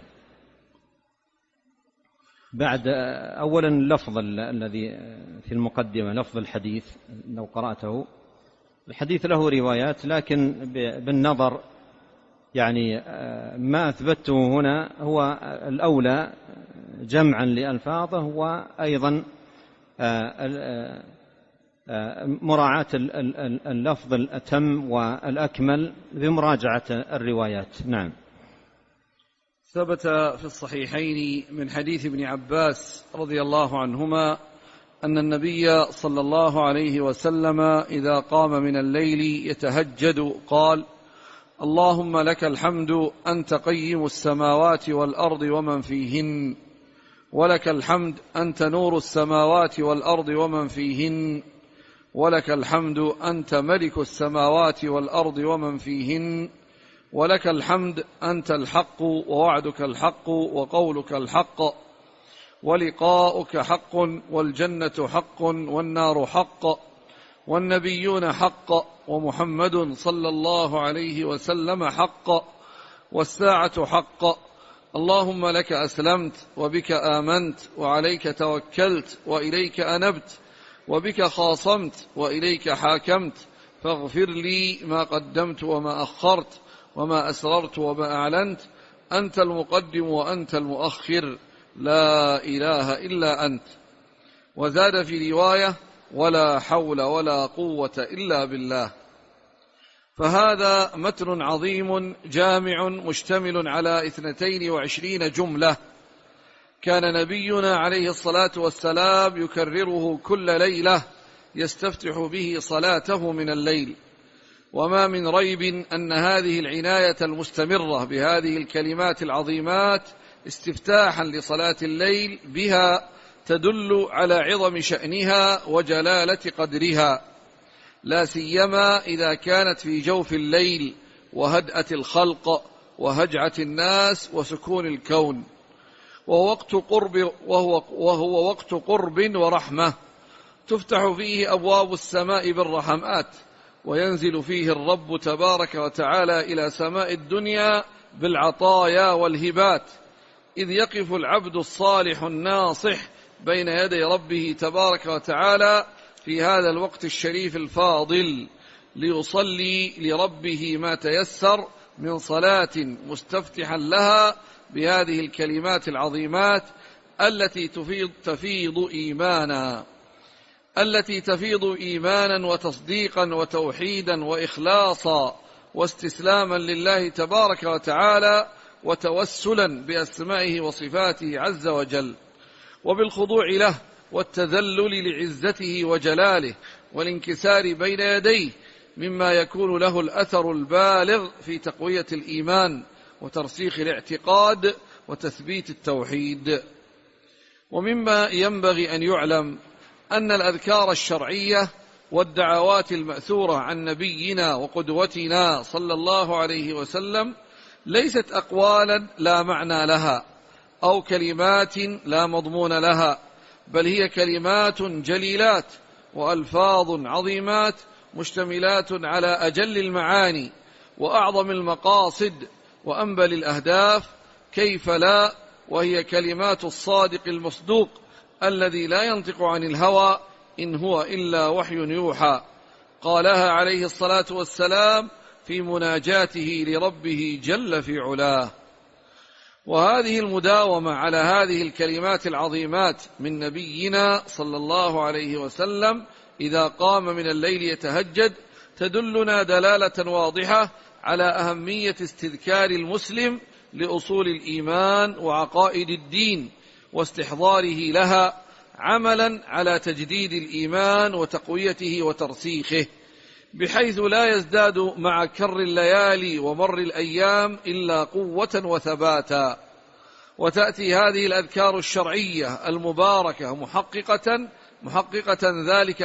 بعد أولا اللفظ الذي في المقدمة، لفظ الحديث لو قرأته، الحديث له روايات، لكن بالنظر يعني ما أثبته هنا هو الأولى جمعا لألفاظه، وأيضا مراعاة اللفظ الأتم والأكمل بمراجعة الروايات. نعم. ثبت في الصحيحين من حديث ابن عباس رضي الله عنهما أن النبي صلى الله عليه وسلم إذا قام من الليل يتهجد قال: اللهم لك الحمد أنت قيم السماوات والأرض ومن فيهن، ولك الحمد أنت نور السماوات والأرض ومن فيهن، ولك الحمد أنت ملك السماوات والأرض ومن فيهن، ولك الحمد أنت الحق ووعدك الحق وقولك الحق ولقاؤك حق والجنة حق والنار حق والنبيون حق ومحمد صلى الله عليه وسلم حق والساعة حق. اللهم لك أسلمت وبك آمنت وعليك توكلت وإليك أنبت وبك خاصمت وإليك حاكمت، فاغفر لي ما قدمت وما أخرت وما أسررت وما أعلنت، أنت المقدم وأنت المؤخر، لا إله إلا أنت. وزاد في رواية: ولا حول ولا قوة إلا بالله. فهذا متن عظيم جامع مشتمل على 22 جملة، كان نبينا عليه الصلاة والسلام يكرره كل ليلة يستفتح به صلاته من الليل. وما من ريب أن هذه العناية المستمرة بهذه الكلمات العظيمات استفتاحا لصلاة الليل بها تدل على عظم شأنها وجلالة قدرها، لا سيما إذا كانت في جوف الليل وهدأة الخلق وهجعة الناس وسكون الكون، وهو وقت قرب ورحمة تفتح فيه أبواب السماء بالرحمات، وينزل فيه الرب تبارك وتعالى إلى سماء الدنيا بالعطايا والهبات، إذ يقف العبد الصالح الناصح بين يدي ربه تبارك وتعالى في هذا الوقت الشريف الفاضل ليصلي لربه ما تيسر من صلاة، مستفتحا لها بهذه الكلمات العظيمات التي تفيض إيمانا وتصديقا وتوحيدا وإخلاصا واستسلاما لله تبارك وتعالى، وتوسلا بأسمائه وصفاته عز وجل، وبالخضوع له والتذلل لعزته وجلاله، والانكسار بين يديه، مما يكون له الأثر البالغ في تقوية الإيمان وترسيخ الاعتقاد وتثبيت التوحيد. ومما ينبغي أن يعلم أن الأذكار الشرعية والدعوات المأثورة عن نبينا وقدوتنا صلى الله عليه وسلم ليست أقوالا لا معنى لها أو كلمات لا مضمون لها، بل هي كلمات جليلات وألفاظ عظيمات مشتملات على أجل المعاني وأعظم المقاصد وأنبل الأهداف، كيف لا، وهي كلمات الصادق المصدوق الذي لا ينطق عن الهوى إن هو إلا وحي يوحى، قالها عليه الصلاة والسلام في مناجاته لربه جل في علاه. وهذه المداومة على هذه الكلمات العظيمات من نبينا صلى الله عليه وسلم إذا قام من الليل يتهجد تدلنا دلالة واضحة على أهمية استذكار المسلم لأصول الإيمان وعقائد الدين واستحضاره لها، عملا على تجديد الإيمان وتقويته وترسيخه، بحيث لا يزداد مع كر الليالي ومر الأيام إلا قوة وثباتا. وتأتي هذه الأذكار الشرعية المباركة محققة ذلك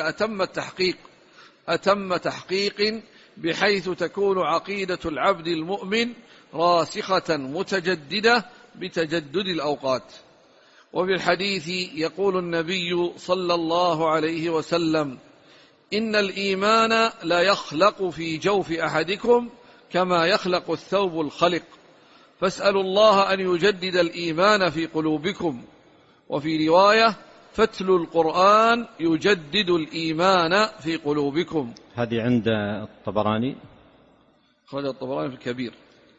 أتم تحقيق، بحيث تكون عقيدة العبد المؤمن راسخة متجددة بتجدد الأوقات. وبالحديث يقول النبي صلى الله عليه وسلم: إن الإيمان لا يخلق في جوف أحدكم كما يخلق الثوب الخلق، فاسألوا الله أن يجدد الإيمان في قلوبكم. وفي رواية: فاتلوا القرآن يجدد الإيمان في قلوبكم. هذه عند الطبراني، خرج الطبراني في الكبير.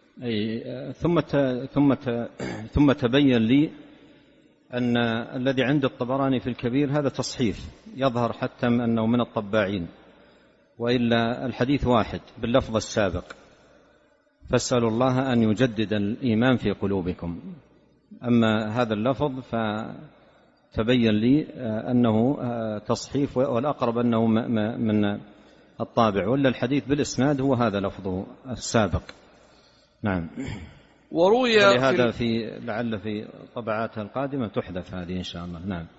ثم تبين لي أن الذي عند الطبراني في الكبير هذا تصحيف، يظهر حتى أنه من الطباعين، وإلا الحديث واحد باللفظ السابق: فاسألوا الله أن يجدد الإيمان في قلوبكم. أما هذا اللفظ فتبين لي أنه تصحيف، والأقرب أنه من الطابع، ولا الحديث بالإسناد هو هذا لفظه السابق. نعم. ولهذا لعل في طبعاتها القادمة تحذف هذه إن شاء الله. نعم.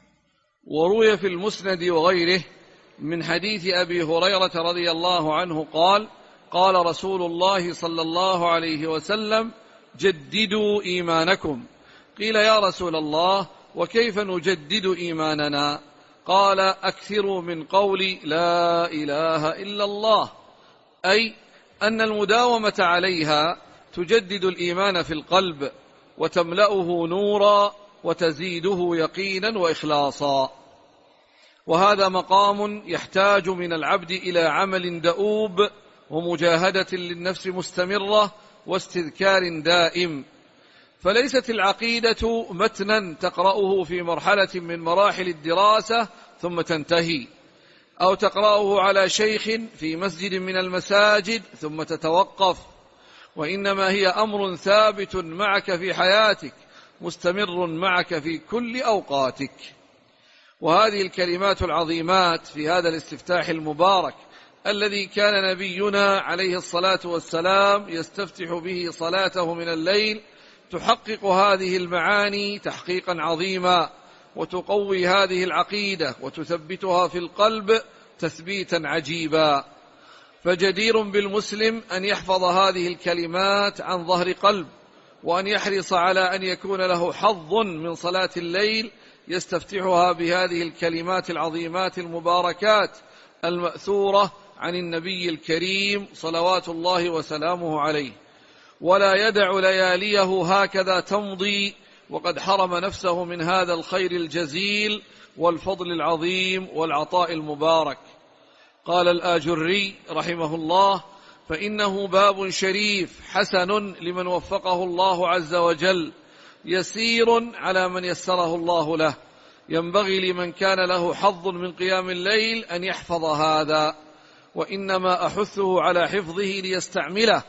وروي في المسند وغيره من حديث أبي هريرة رضي الله عنه قال: قال رسول الله صلى الله عليه وسلم: جددوا إيمانكم. قيل: يا رسول الله، وكيف نجدد إيماننا؟ قال: أكثروا من قول لا إله إلا الله، أي أن المداومة عليها تجدد الإيمان في القلب وتملأه نورا وتزيده يقينا وإخلاصا. وهذا مقام يحتاج من العبد إلى عمل دؤوب ومجاهدة للنفس مستمرة واستذكار دائم. فليست العقيدة متنا تقرأه في مرحلة من مراحل الدراسة ثم تنتهي، أو تقرأه على شيخ في مسجد من المساجد ثم تتوقف، وإنما هي أمر ثابت معك في حياتك، مستمر معك في كل أوقاتك. وهذه الكلمات العظيمات في هذا الاستفتاح المبارك الذي كان نبينا عليه الصلاة والسلام يستفتح به صلاته من الليل تحقق هذه المعاني تحقيقا عظيما، وتقوي هذه العقيدة وتثبتها في القلب تثبيتا عجيبا. فجدير بالمسلم أن يحفظ هذه الكلمات عن ظهر قلب، وأن يحرص على أن يكون له حظ من صلاة الليل يستفتحها بهذه الكلمات العظيمات المباركات المأثورة عن النبي الكريم صلوات الله وسلامه عليه، ولا يدع لياليه هكذا تمضي وقد حرم نفسه من هذا الخير الجزيل والفضل العظيم والعطاء المبارك. قال الآجري رحمه الله: فإنه باب شريف حسن لمن وفقه الله عز وجل، يسير على من يسره الله له، ينبغي لمن كان له حظ من قيام الليل أن يحفظ هذا، وإنما أحثه على حفظه ليستعمله،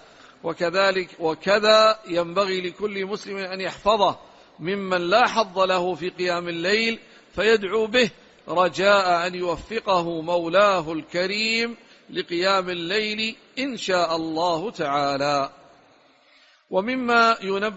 وكذا ينبغي لكل مسلم أن يحفظه ممن لا حظ له في قيام الليل، فيدعو به رجاء أن يوفقه مولاه الكريم لقيام الليل إن شاء الله تعالى. ومما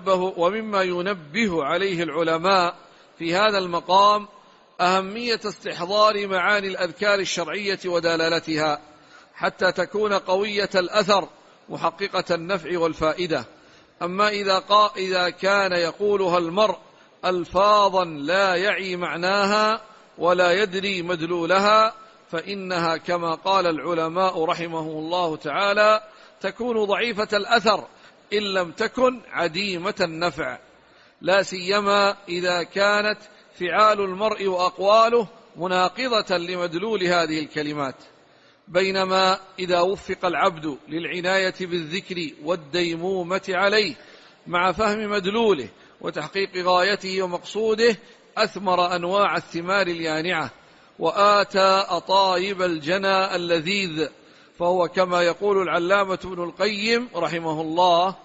ينبه عليه العلماء في هذا المقام أهمية استحضار معاني الأذكار الشرعية ودلالتها حتى تكون قوية الأثر محققة النفع والفائدة. أما إذا كان يقولها المرء ألفاظا لا يعي معناها ولا يدري مدلولها فإنها كما قال العلماء رحمه الله تعالى تكون ضعيفة الأثر إن لم تكن عديمة النفع، لا سيما إذا كانت فعال المرء وأقواله مناقضة لمدلول هذه الكلمات. بينما إذا وفق العبد للعناية بالذكر والديمومة عليه مع فهم مدلوله وتحقيق غايته ومقصوده أثمر أنواع الثمار اليانعة وآتى أطايب الجنى اللذيذ، فهو كما يقول العلامة ابن القيم رحمه الله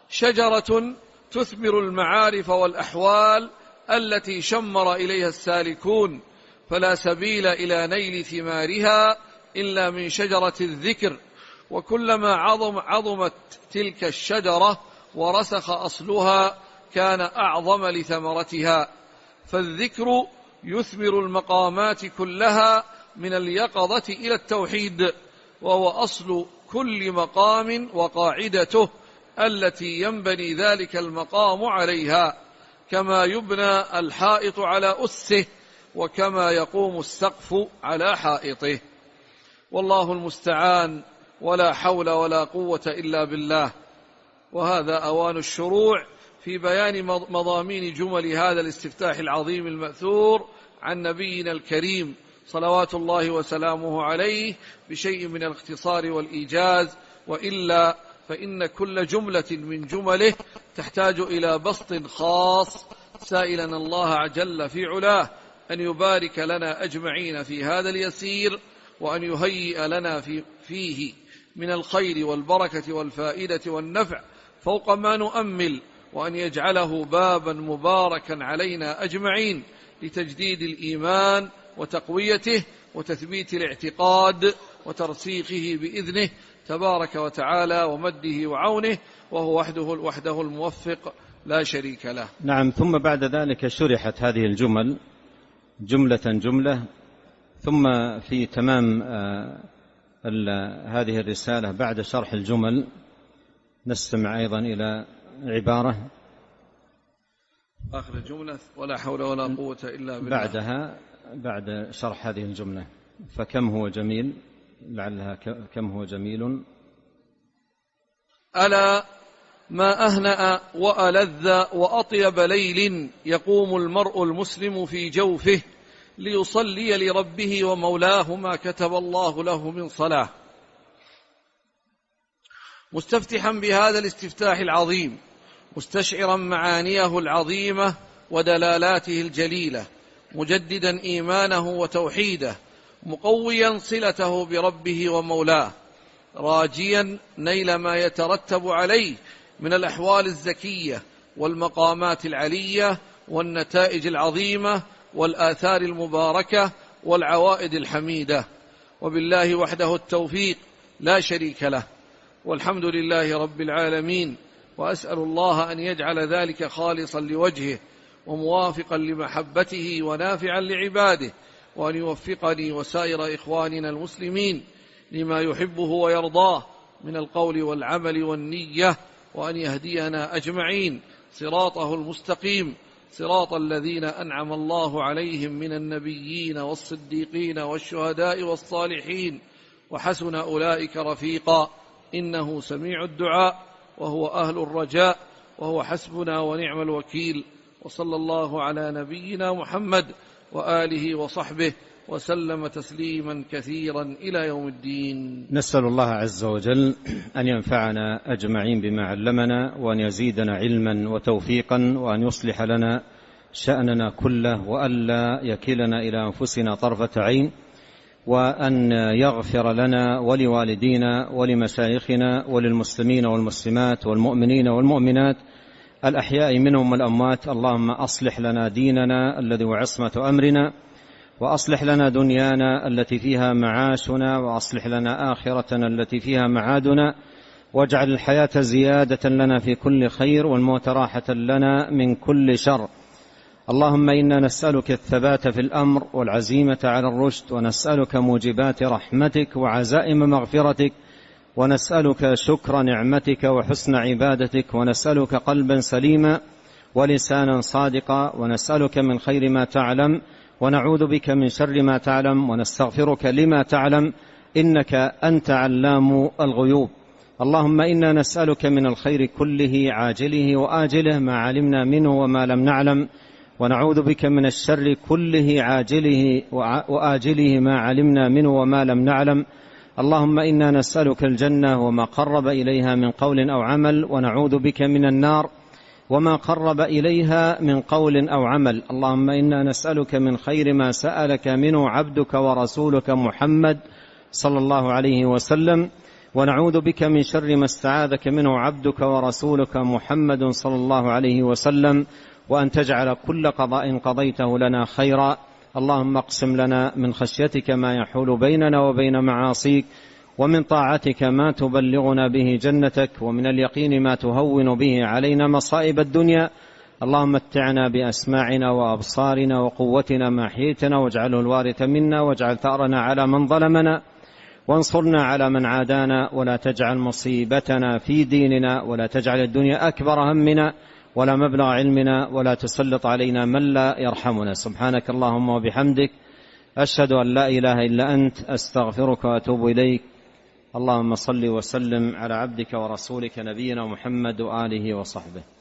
شجرة تثمر المعارف والأحوال التي شمر إليها السالكون، فلا سبيل إلى نيل ثمارها إلا من شجرة الذكر، وكلما عظمت تلك الشجرة ورسخ أصلها كان أعظم لثمرتها. فالذكر يثمر المقامات كلها من اليقظة إلى التوحيد، وهو أصل كل مقام وقاعدته التي ينبني ذلك المقام عليها، كما يبنى الحائط على أسه وكما يقوم السقف على حائطه. والله المستعان، ولا حول ولا قوة إلا بالله. وهذا أوان الشروع في بيان مضامين جمل هذا الاستفتاح العظيم المأثور عن نبينا الكريم صلوات الله وسلامه عليه بشيء من الاختصار والإيجاز، وإلا فإن كل جملة من جمله تحتاج إلى بسط خاص، سائلا الله جل في علاه أن يبارك لنا أجمعين في هذا اليسير، وأن يهيئ لنا فيه من الخير والبركة والفائدة والنفع فوق ما نؤمل، وأن يجعله بابا مباركا علينا أجمعين لتجديد الإيمان وتقويته وتثبيت الاعتقاد وترسيخه بإذنه تبارك وتعالى ومده وعونه، وهو وحده الموفق لا شريك له. نعم. ثم بعد ذلك شرحت هذه الجمل جملة، ثم في تمام هذه الرسالة بعد شرح الجمل نستمع أيضا إلى عبارة آخر الجملة ولا حول ولا قوة إلا بالله. بعدها بعد شرح هذه الجملة فكم هو جميل، لعلها كم هو جميل. ألا ما أهنأ وألذ وأطيب ليل يقوم المرء المسلم في جوفه ليصلي لربه ومولاه ما كتب الله له من صلاة. مستفتحا بهذا الاستفتاح العظيم، مستشعرا معانيه العظيمة ودلالاته الجليلة، مجددا إيمانه وتوحيده، مقويا صلته بربه ومولاه، راجيا نيل ما يترتب عليه من الأحوال الزكية والمقامات العلية والنتائج العظيمة والآثار المباركة والعوائد الحميدة. وبالله وحده التوفيق لا شريك له، والحمد لله رب العالمين. وأسأل الله أن يجعل ذلك خالصا لوجهه وموافقا لمحبته ونافعا لعباده، وأن يوفقني وسائر إخواننا المسلمين لما يحبه ويرضاه من القول والعمل والنية، وأن يهدينا أجمعين صراطه المستقيم، صراط الذين أنعم الله عليهم من النبيين والصديقين والشهداء والصالحين، وحسن أولئك رفيقا، إنه سميع الدعاء وهو أهل الرجاء، وهو حسبنا ونعم الوكيل. وصلى الله على نبينا محمد وآله وصحبه وسلم تسليما كثيرا إلى يوم الدين. نسأل الله عز وجل أن ينفعنا أجمعين بما علمنا، وأن يزيدنا علما وتوفيقا، وأن يصلح لنا شأننا كله، وألا يكلنا إلى أنفسنا طرفة عين، وأن يغفر لنا ولوالدينا ولمشايخنا وللمسلمين والمسلمات والمؤمنين والمؤمنات الأحياء منهم والأموات. اللهم أصلح لنا ديننا الذي هو عصمة أمرنا، وأصلح لنا دنيانا التي فيها معاشنا، وأصلح لنا آخرتنا التي فيها معادنا، واجعل الحياة زيادة لنا في كل خير والموت راحة لنا من كل شر. اللهم إنا نسألك الثبات في الأمر والعزيمة على الرشد، ونسألك موجبات رحمتك وعزائم مغفرتك، ونسألك شكر نعمتك وحسن عبادتك، ونسألك قلبا سليما ولسانا صادقا، ونسألك من خير ما تعلم ونعوذ بك من شر ما تعلم، ونستغفرك لما تعلم إنك أنت علام الغيوب. اللهم إنا نسألك من الخير كله عاجله وآجله ما علمنا منه وما لم نعلم، ونعوذ بك من الشر كله عاجله وآجله ما علمنا منه وما لم نعلم. اللهم إنا نسألك الجنة وما قرب إليها من قول أو عمل، ونعوذ بك من النار وما قرب إليها من قول أو عمل. اللهم إنا نسألك من خير ما سألك منه عبدك ورسولك محمد صلى الله عليه وسلم، ونعوذ بك من شر ما استعاذك منه عبدك ورسولك محمد صلى الله عليه وسلم، وأن تجعل كل قضاء قضيته لنا خيرا. اللهم اقسم لنا من خشيتك ما يحول بيننا وبين معاصيك، ومن طاعتك ما تبلغنا به جنتك، ومن اليقين ما تهون به علينا مصائب الدنيا. اللهم متعنا بأسماعنا وأبصارنا وقوتنا ما أحييتنا، واجعله الوارث منا، واجعل ثأرنا على من ظلمنا، وانصرنا على من عادانا، ولا تجعل مصيبتنا في ديننا، ولا تجعل الدنيا أكبر همنا ولا مبلغ علمنا، ولا تسلط علينا من لا يرحمنا. سبحانك اللهم وبحمدك، أشهد أن لا إله إلا أنت، أستغفرك وأتوب إليك. اللهم صل وسلم على عبدك ورسولك نبينا محمد وآله وصحبه.